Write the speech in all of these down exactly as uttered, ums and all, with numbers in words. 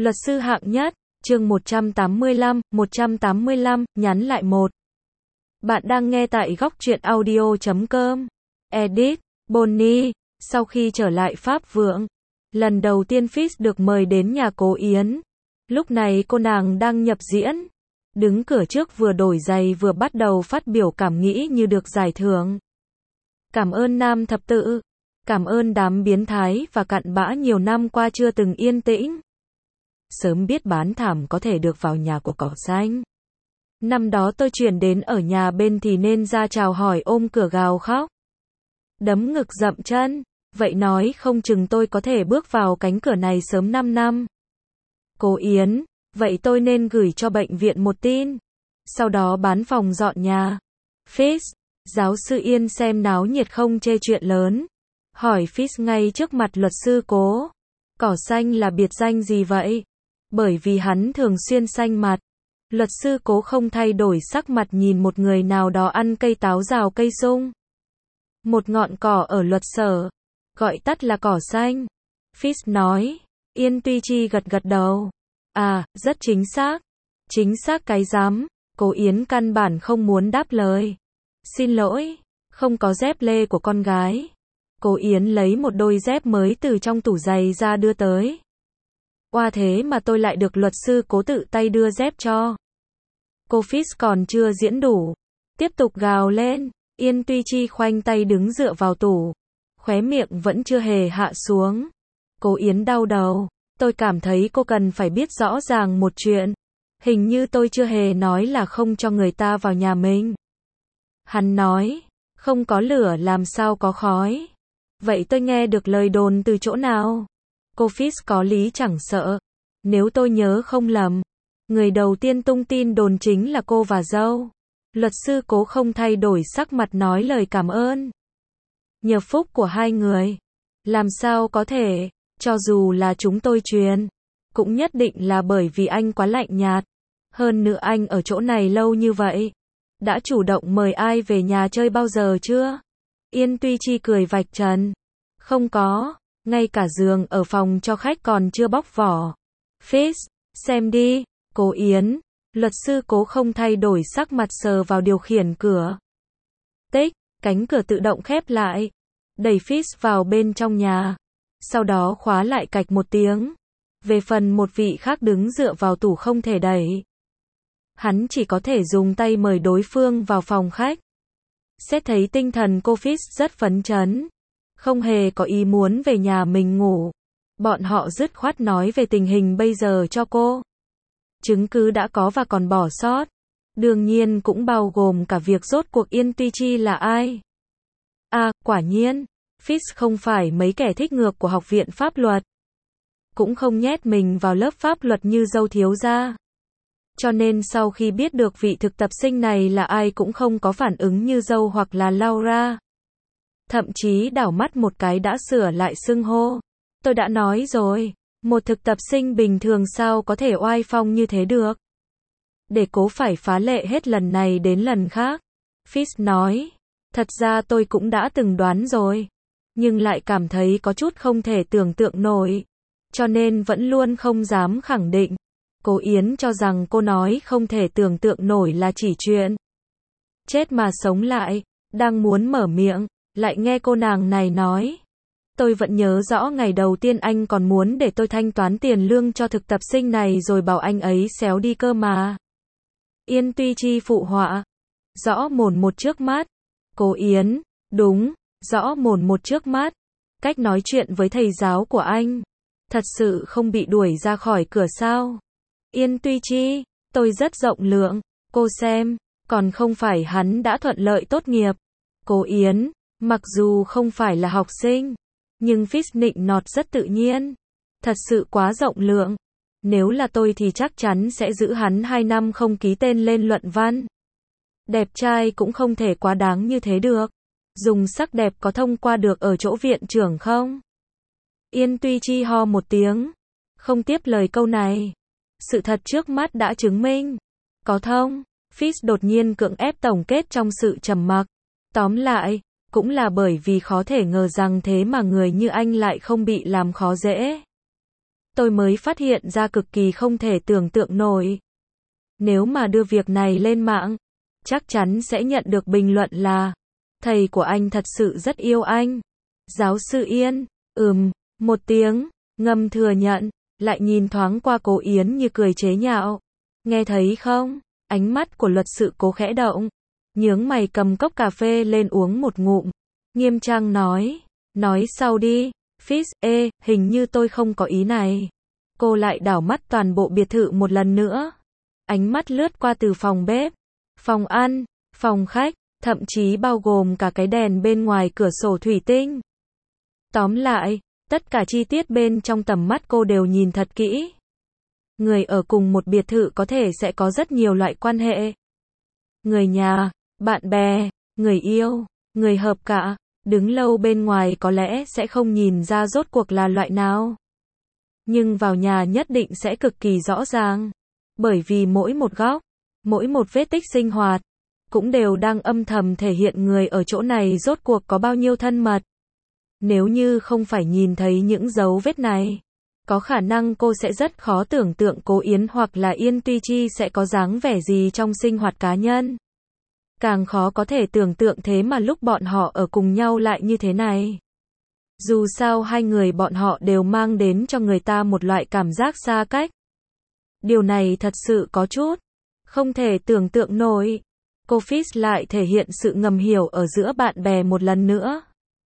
Luật sư hạng nhất, chương một trăm tám mươi lăm, một trăm tám mươi lăm, nhắn lại một. Bạn đang nghe tại góc truyện audio chấm com. Edit, Bonnie, sau khi trở lại Pháp Vượng, lần đầu tiên Fizz được mời đến nhà Cố Yến. Lúc này cô nàng đang nhập diễn, đứng cửa trước vừa đổi giày vừa bắt đầu phát biểu cảm nghĩ như được giải thưởng. Cảm ơn nam thập tự, cảm ơn đám biến thái và cặn bã nhiều năm qua chưa từng yên tĩnh. Sớm biết bán thảm có thể được vào nhà của cỏ xanh. Năm đó tôi chuyển đến ở nhà bên thì nên ra chào hỏi ôm cửa gào khóc. Đấm ngực dậm chân, vậy nói không chừng tôi có thể bước vào cánh cửa này sớm năm năm. Cố Yến, vậy tôi nên gửi cho bệnh viện một tin. Sau đó bán phòng dọn nhà. Fizz, giáo sư Yên xem náo nhiệt không chê chuyện lớn. Hỏi Fizz ngay trước mặt luật sư Cố. Cỏ xanh là biệt danh gì vậy? Bởi vì hắn thường xuyên xanh mặt. Luật sư Cố không thay đổi sắc mặt nhìn một người nào đó ăn cây táo rào cây sung. Một ngọn cỏ ở luật sở, gọi tắt là cỏ xanh. Fizz nói. Yên Tuy Chi gật gật đầu. À, rất chính xác. Chính xác cái rắm. Cố Yến căn bản không muốn đáp lời. Xin lỗi, không có dép lê của con gái. Cố Yến lấy một đôi dép mới từ trong tủ giày ra đưa tới. Oa thế mà tôi lại được luật sư Cố tự tay đưa dép cho. Cô Fizz còn chưa diễn đủ. Tiếp tục gào lên. Yên Tuy Chi khoanh tay đứng dựa vào tủ. Khóe miệng vẫn chưa hề hạ xuống. Cố Yến đau đầu. Tôi cảm thấy cô cần phải biết rõ ràng một chuyện. Hình như tôi chưa hề nói là không cho người ta vào nhà mình. Hắn nói. Không có lửa làm sao có khói. Vậy tôi nghe được lời đồn từ chỗ nào? Cô Fizz có lý chẳng sợ. Nếu tôi nhớ không lầm, người đầu tiên tung tin đồn chính là cô và dâu. Luật sư Cố không thay đổi sắc mặt nói lời cảm ơn. Nhờ phúc của hai người. Làm sao có thể, cho dù là chúng tôi truyền, cũng nhất định là bởi vì anh quá lạnh nhạt. Hơn nữa anh ở chỗ này lâu như vậy. Đã chủ động mời ai về nhà chơi bao giờ chưa? Yên Tuy Chi cười vạch trần. Không có, ngay cả giường ở phòng cho khách còn chưa bóc vỏ. Fizz, xem đi, Cố Yến. Luật sư Cố không thay đổi sắc mặt sờ vào điều khiển cửa. Tích, cánh cửa tự động khép lại. Đẩy Fizz vào bên trong nhà. Sau đó khóa lại cạch một tiếng. Về phần một vị khác đứng dựa vào tủ không thể đẩy. Hắn chỉ có thể dùng tay mời đối phương vào phòng khách. Xét thấy tinh thần cô Fizz rất phấn chấn. Không hề có ý muốn về nhà mình ngủ. Bọn họ dứt khoát nói về tình hình bây giờ cho cô. Chứng cứ đã có và còn bỏ sót. Đương nhiên cũng bao gồm cả việc rốt cuộc Yên Tuy Chi là ai. À, quả nhiên, Fizz không phải mấy kẻ thích ngược của học viện pháp luật. Cũng không nhét mình vào lớp pháp luật như dâu thiếu gia. Cho nên sau khi biết được vị thực tập sinh này là ai cũng không có phản ứng như dâu hoặc là Laura. Thậm chí đảo mắt một cái đã sửa lại xưng hô. Tôi đã nói rồi, một thực tập sinh bình thường sao có thể oai phong như thế được. Để Cố phải phá lệ hết lần này đến lần khác. Fizz nói, thật ra tôi cũng đã từng đoán rồi. Nhưng lại cảm thấy có chút không thể tưởng tượng nổi. Cho nên vẫn luôn không dám khẳng định. Cố Yến cho rằng cô nói không thể tưởng tượng nổi là chỉ chuyện chết mà sống lại. Đang muốn mở miệng, lại nghe cô nàng này nói. Tôi vẫn nhớ rõ ngày đầu tiên anh còn muốn để tôi thanh toán tiền lương cho thực tập sinh này rồi bảo anh ấy xéo đi cơ mà. Yên Tuy Chi phụ họa. Rõ mồn một trước mắt. Cố Yến, đúng, rõ mồn một trước mắt. Cách nói chuyện với thầy giáo của anh. Thật sự không bị đuổi ra khỏi cửa sao? Yên Tuy Chi, tôi rất rộng lượng. Cô xem, còn không phải hắn đã thuận lợi tốt nghiệp. Cố Yến, mặc dù không phải là học sinh, nhưng Fizz nịnh nọt rất tự nhiên. Thật sự quá rộng lượng. Nếu là tôi thì chắc chắn sẽ giữ hắn hai năm không ký tên lên luận văn. Đẹp trai cũng không thể quá đáng như thế được. Dùng sắc đẹp có thông qua được ở chỗ viện trưởng không? Yên Tuy Chi ho một tiếng. Không tiếp lời câu này. Sự thật trước mắt đã chứng minh. Có thông. Fizz đột nhiên cưỡng ép tổng kết trong sự trầm mặc. Tóm lại, cũng là bởi vì khó thể ngờ rằng thế mà người như anh lại không bị làm khó dễ. tôi mới phát hiện ra cực kỳ không thể tưởng tượng nổi. Nếu mà đưa việc này lên mạng, chắc chắn sẽ nhận được bình luận là thầy của anh thật sự rất yêu anh. Giáo sư Yên, ừm, một tiếng, ngầm thừa nhận, lại nhìn thoáng qua Cố Yến như cười chế nhạo. Nghe thấy không? Ánh mắt của luật sự Cố khẽ động, nhướng mày cầm cốc cà phê lên uống một ngụm, nghiêm trang nói, nói sau đi. Fitz, ê, hình như tôi không có ý này. Cô lại đảo mắt toàn bộ biệt thự một lần nữa. Ánh mắt lướt qua từ phòng bếp, phòng ăn, phòng khách, thậm chí bao gồm cả cái đèn bên ngoài cửa sổ thủy tinh. Tóm lại, tất cả chi tiết bên trong tầm mắt cô đều nhìn thật kỹ. Người ở cùng một biệt thự có thể sẽ có rất nhiều loại quan hệ. Người nhà, bạn bè, người yêu, người hợp cả, đứng lâu bên ngoài có lẽ sẽ không nhìn ra rốt cuộc là loại nào. Nhưng vào nhà nhất định sẽ cực kỳ rõ ràng. Bởi vì mỗi một góc, mỗi một vết tích sinh hoạt, cũng đều đang âm thầm thể hiện người ở chỗ này rốt cuộc có bao nhiêu thân mật. Nếu như không phải nhìn thấy những dấu vết này, có khả năng cô sẽ rất khó tưởng tượng Cố Yến hoặc là Yên Tuy Chi sẽ có dáng vẻ gì trong sinh hoạt cá nhân. Càng khó có thể tưởng tượng thế mà lúc bọn họ ở cùng nhau lại như thế này. Dù sao hai người bọn họ đều mang đến cho người ta một loại cảm giác xa cách. Điều này thật sự có chút không thể tưởng tượng nổi. Cô Fitz lại thể hiện sự ngầm hiểu ở giữa bạn bè một lần nữa.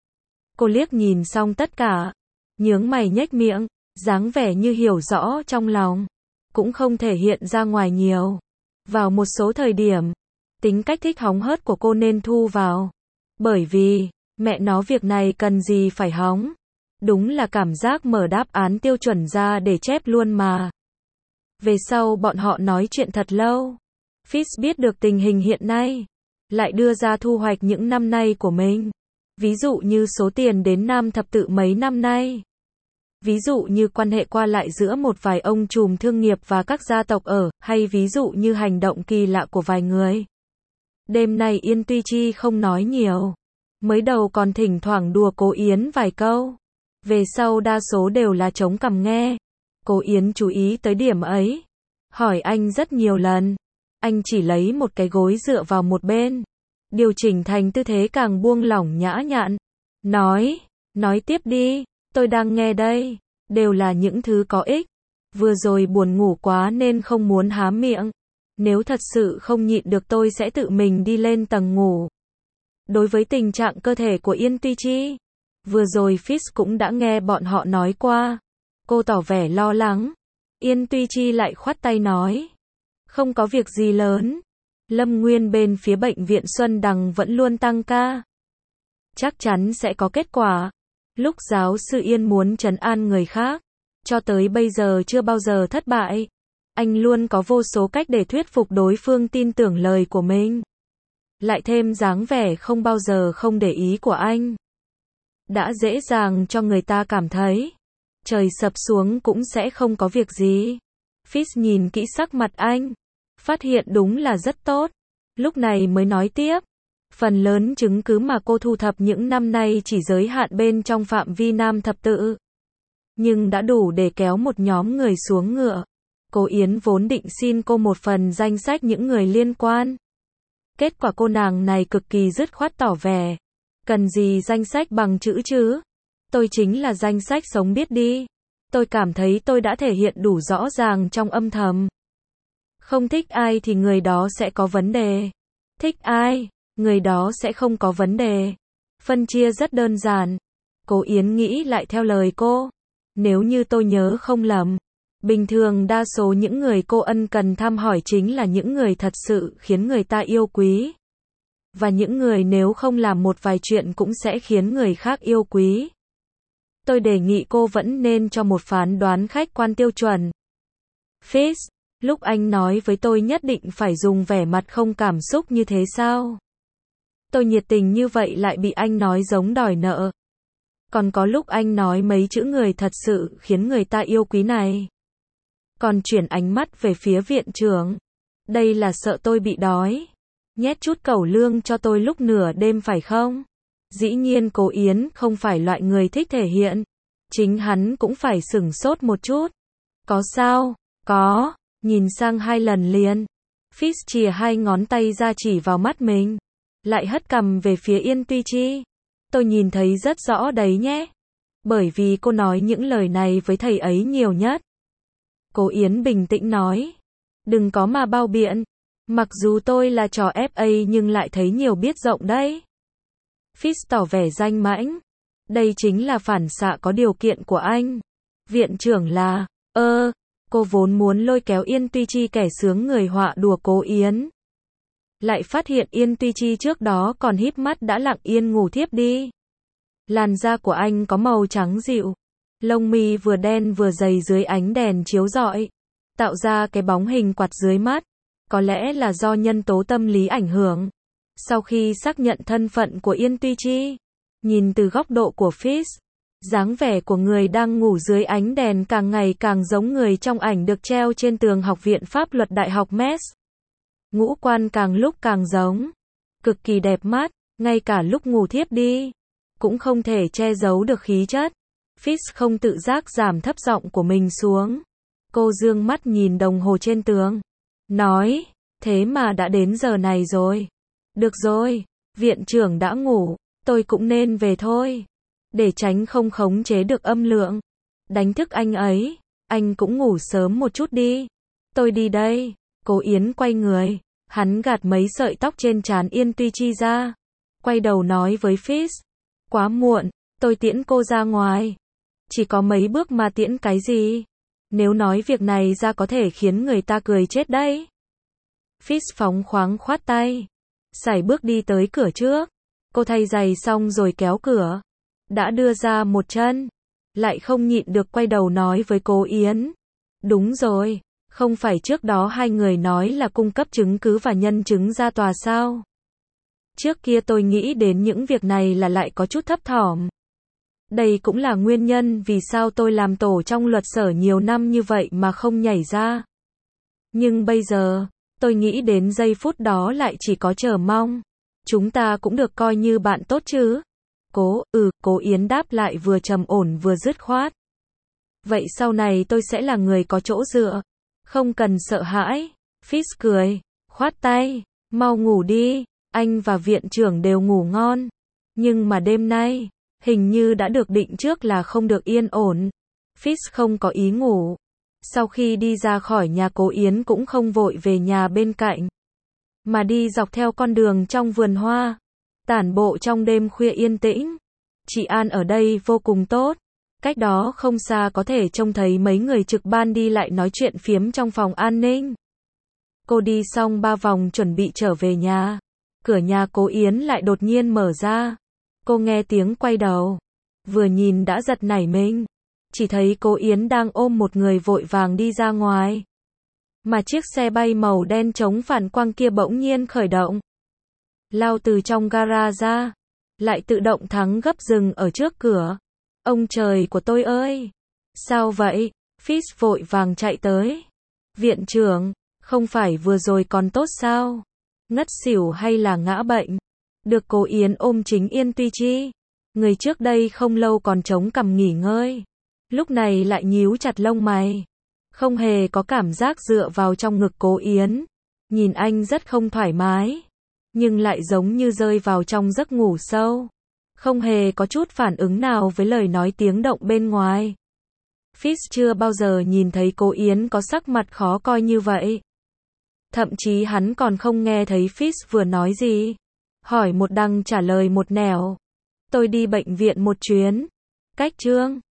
Cô liếc nhìn xong tất cả, nhướng mày nhếch miệng, dáng vẻ như hiểu rõ trong lòng, cũng không thể hiện ra ngoài nhiều. Vào một số thời điểm, tính cách thích hóng hớt của cô nên thu vào. Bởi vì, mẹ nó việc này cần gì phải hóng. Đúng là cảm giác mở đáp án tiêu chuẩn ra để chép luôn mà. Về sau bọn họ nói chuyện thật lâu. Fitz biết được tình hình hiện nay, lại đưa ra thu hoạch những năm nay của mình. Ví dụ như số tiền đến Nam thập tự mấy năm nay. Ví dụ như quan hệ qua lại giữa một vài ông trùm thương nghiệp và các gia tộc ở, hay ví dụ như hành động kỳ lạ của vài người. Đêm nay Yên Tuy Chi không nói nhiều. Mới đầu còn thỉnh thoảng đùa Cố Yến vài câu. Về sau đa số đều là chống cằm nghe. Cố Yến chú ý tới điểm ấy. Hỏi anh rất nhiều lần. Anh chỉ lấy một cái gối dựa vào một bên. Điều chỉnh thành tư thế càng buông lỏng nhã nhặn. Nói, nói tiếp đi, tôi đang nghe đây. Đều là những thứ có ích. Vừa rồi buồn ngủ quá nên không muốn há miệng. Nếu thật sự không nhịn được tôi sẽ tự mình đi lên tầng ngủ. Đối với tình trạng cơ thể của Yên Tuy Chi, vừa rồi Fitz cũng đã nghe bọn họ nói qua. Cô tỏ vẻ lo lắng. Yên Tuy Chi lại khoát tay nói. Không có việc gì lớn. Lâm Nguyên bên phía bệnh viện Xuân Đằng vẫn luôn tăng ca. Chắc chắn sẽ có kết quả. Lúc giáo sư Yên muốn trấn an người khác, cho tới bây giờ chưa bao giờ thất bại. Anh luôn có vô số cách để thuyết phục đối phương tin tưởng lời của mình. Lại thêm dáng vẻ không bao giờ không để ý của anh. Đã dễ dàng cho người ta cảm thấy trời sập xuống cũng sẽ không có việc gì. Fitz nhìn kỹ sắc mặt anh, phát hiện đúng là rất tốt. Lúc này mới nói tiếp. Phần lớn chứng cứ mà cô thu thập những năm nay chỉ giới hạn bên trong phạm vi Nam thập tự. Nhưng đã đủ để kéo một nhóm người xuống ngựa. Cố Yến vốn định xin cô một phần danh sách những người liên quan. Kết quả cô nàng này cực kỳ dứt khoát tỏ vẻ. Cần gì danh sách bằng chữ chứ? Tôi chính là danh sách sống biết đi. Tôi cảm thấy tôi đã thể hiện đủ rõ ràng trong âm thầm. Không thích ai thì người đó sẽ có vấn đề. Thích ai, người đó sẽ không có vấn đề. Phân chia rất đơn giản. Cố Yến nghĩ lại theo lời cô. Nếu như tôi nhớ không lầm, bình thường đa số những người cô ân cần thăm hỏi chính là những người thật sự khiến người ta yêu quý. Và những người nếu không làm một vài chuyện cũng sẽ khiến người khác yêu quý. Tôi đề nghị cô vẫn nên cho một phán đoán khách quan tiêu chuẩn. Fitz, lúc anh nói với tôi nhất định phải dùng vẻ mặt không cảm xúc như thế sao? Tôi nhiệt tình như vậy lại bị anh nói giống đòi nợ. Còn có lúc anh nói mấy chữ người thật sự khiến người ta yêu quý này. Còn chuyển ánh mắt về phía viện trưởng. Đây là sợ tôi bị đói. Nhét chút cẩu lương cho tôi lúc nửa đêm phải không? Dĩ nhiên Cố Yến không phải loại người thích thể hiện. Chính hắn cũng phải sửng sốt một chút. Có sao? Có. Nhìn sang hai lần liền. Fitz chìa hai ngón tay ra chỉ vào mắt mình. Lại hất cằm về phía Yên Tuy Chi. Tôi nhìn thấy rất rõ đấy nhé. Bởi vì cô nói những lời này với thầy ấy nhiều nhất. Cố Yến bình tĩnh nói. Đừng có mà bao biện. Mặc dù tôi là trò ép a nhưng lại thấy nhiều biết rộng đấy. Fitz tỏ vẻ danh mãnh. Đây chính là phản xạ có điều kiện của anh. Viện trưởng là, ơ, cô vốn muốn lôi kéo Yên Tuy Chi kẻ sướng người họa đùa Cố Yến. Lại phát hiện Yên Tuy Chi trước đó còn híp mắt đã lặng yên ngủ thiếp đi. Làn da của anh có màu trắng dịu. Lông mi vừa đen vừa dày dưới ánh đèn chiếu rọi. Tạo ra cái bóng hình quạt dưới mắt. Có lẽ là do nhân tố tâm lý ảnh hưởng. Sau khi xác nhận thân phận của Yên Tuy Chi, nhìn từ góc độ của Fitz, dáng vẻ của người đang ngủ dưới ánh đèn càng ngày càng giống người trong ảnh được treo trên tường Học viện Pháp luật Đại học Metz. Ngũ quan càng lúc càng giống. Cực kỳ đẹp mắt, ngay cả lúc ngủ thiếp đi, cũng không thể che giấu được khí chất. Fitz không tự giác giảm thấp giọng của mình xuống. Cô dương mắt nhìn đồng hồ trên tường. Nói, thế mà đã đến giờ này rồi. Được rồi, viện trưởng đã ngủ, tôi cũng nên về thôi. Để tránh không khống chế được âm lượng. Đánh thức anh ấy, anh cũng ngủ sớm một chút đi. Tôi đi đây. Cố Yến quay người, hắn gạt mấy sợi tóc trên trán Yên Tuy Chi ra. Quay đầu nói với Fitz. Quá muộn, tôi tiễn cô ra ngoài. Chỉ có mấy bước mà tiễn cái gì? Nếu nói việc này ra có thể khiến người ta cười chết đấy. Fitz phóng khoáng khoát tay. Sải bước đi tới cửa trước. Cô thay giày xong rồi kéo cửa. Đã đưa ra một chân. Lại không nhịn được quay đầu nói với Cố Yến. Đúng rồi, không phải trước đó hai người nói là cung cấp chứng cứ và nhân chứng ra tòa sao? Trước kia tôi nghĩ đến những việc này là lại có chút thấp thỏm. Đây cũng là nguyên nhân vì sao tôi làm tổ trong luật sở nhiều năm như vậy mà không nhảy ra. Nhưng bây giờ, tôi nghĩ đến giây phút đó lại chỉ có chờ mong. Chúng ta cũng được coi như bạn tốt chứ? Cố, ừ, Cố Yến đáp lại vừa trầm ổn vừa dứt khoát. Vậy sau này tôi sẽ là người có chỗ dựa. Không cần sợ hãi. Fitz cười, khoát tay, mau ngủ đi, anh và viện trưởng đều ngủ ngon. Nhưng mà đêm nay, hình như đã được định trước là không được yên ổn. Fitz không có ý ngủ. Sau khi đi ra khỏi nhà Cố Yến cũng không vội về nhà bên cạnh, mà đi dọc theo con đường trong vườn hoa, tản bộ trong đêm khuya yên tĩnh. Trị an ở đây vô cùng tốt. Cách đó không xa có thể trông thấy mấy người trực ban đi lại nói chuyện phiếm trong phòng an ninh. Cô đi xong ba vòng chuẩn bị trở về nhà. Cửa nhà Cố Yến lại đột nhiên mở ra. Cô nghe tiếng quay đầu. Vừa nhìn đã giật nảy mình. Chỉ thấy Cố Yến đang ôm một người vội vàng đi ra ngoài. Mà chiếc xe bay màu đen chống phản quang kia bỗng nhiên khởi động. Lao từ trong gara ra. Lại tự động thắng gấp dừng ở trước cửa. Ông trời của tôi ơi! Sao vậy? Fitz vội vàng chạy tới. Viện trưởng, không phải vừa rồi còn tốt sao? Ngất xỉu hay là ngã bệnh? Được Cố Yến ôm chính Yên Tuy Chi. Người trước đây không lâu còn chống cằm nghỉ ngơi. Lúc này lại nhíu chặt lông mày. Không hề có cảm giác dựa vào trong ngực Cố Yến. Nhìn anh rất không thoải mái. Nhưng lại giống như rơi vào trong giấc ngủ sâu. Không hề có chút phản ứng nào với lời nói tiếng động bên ngoài. Fitz chưa bao giờ nhìn thấy Cố Yến có sắc mặt khó coi như vậy. Thậm chí hắn còn không nghe thấy Fitz vừa nói gì. Hỏi một đằng trả lời một nẻo. Tôi đi bệnh viện một chuyến. Cách Trương.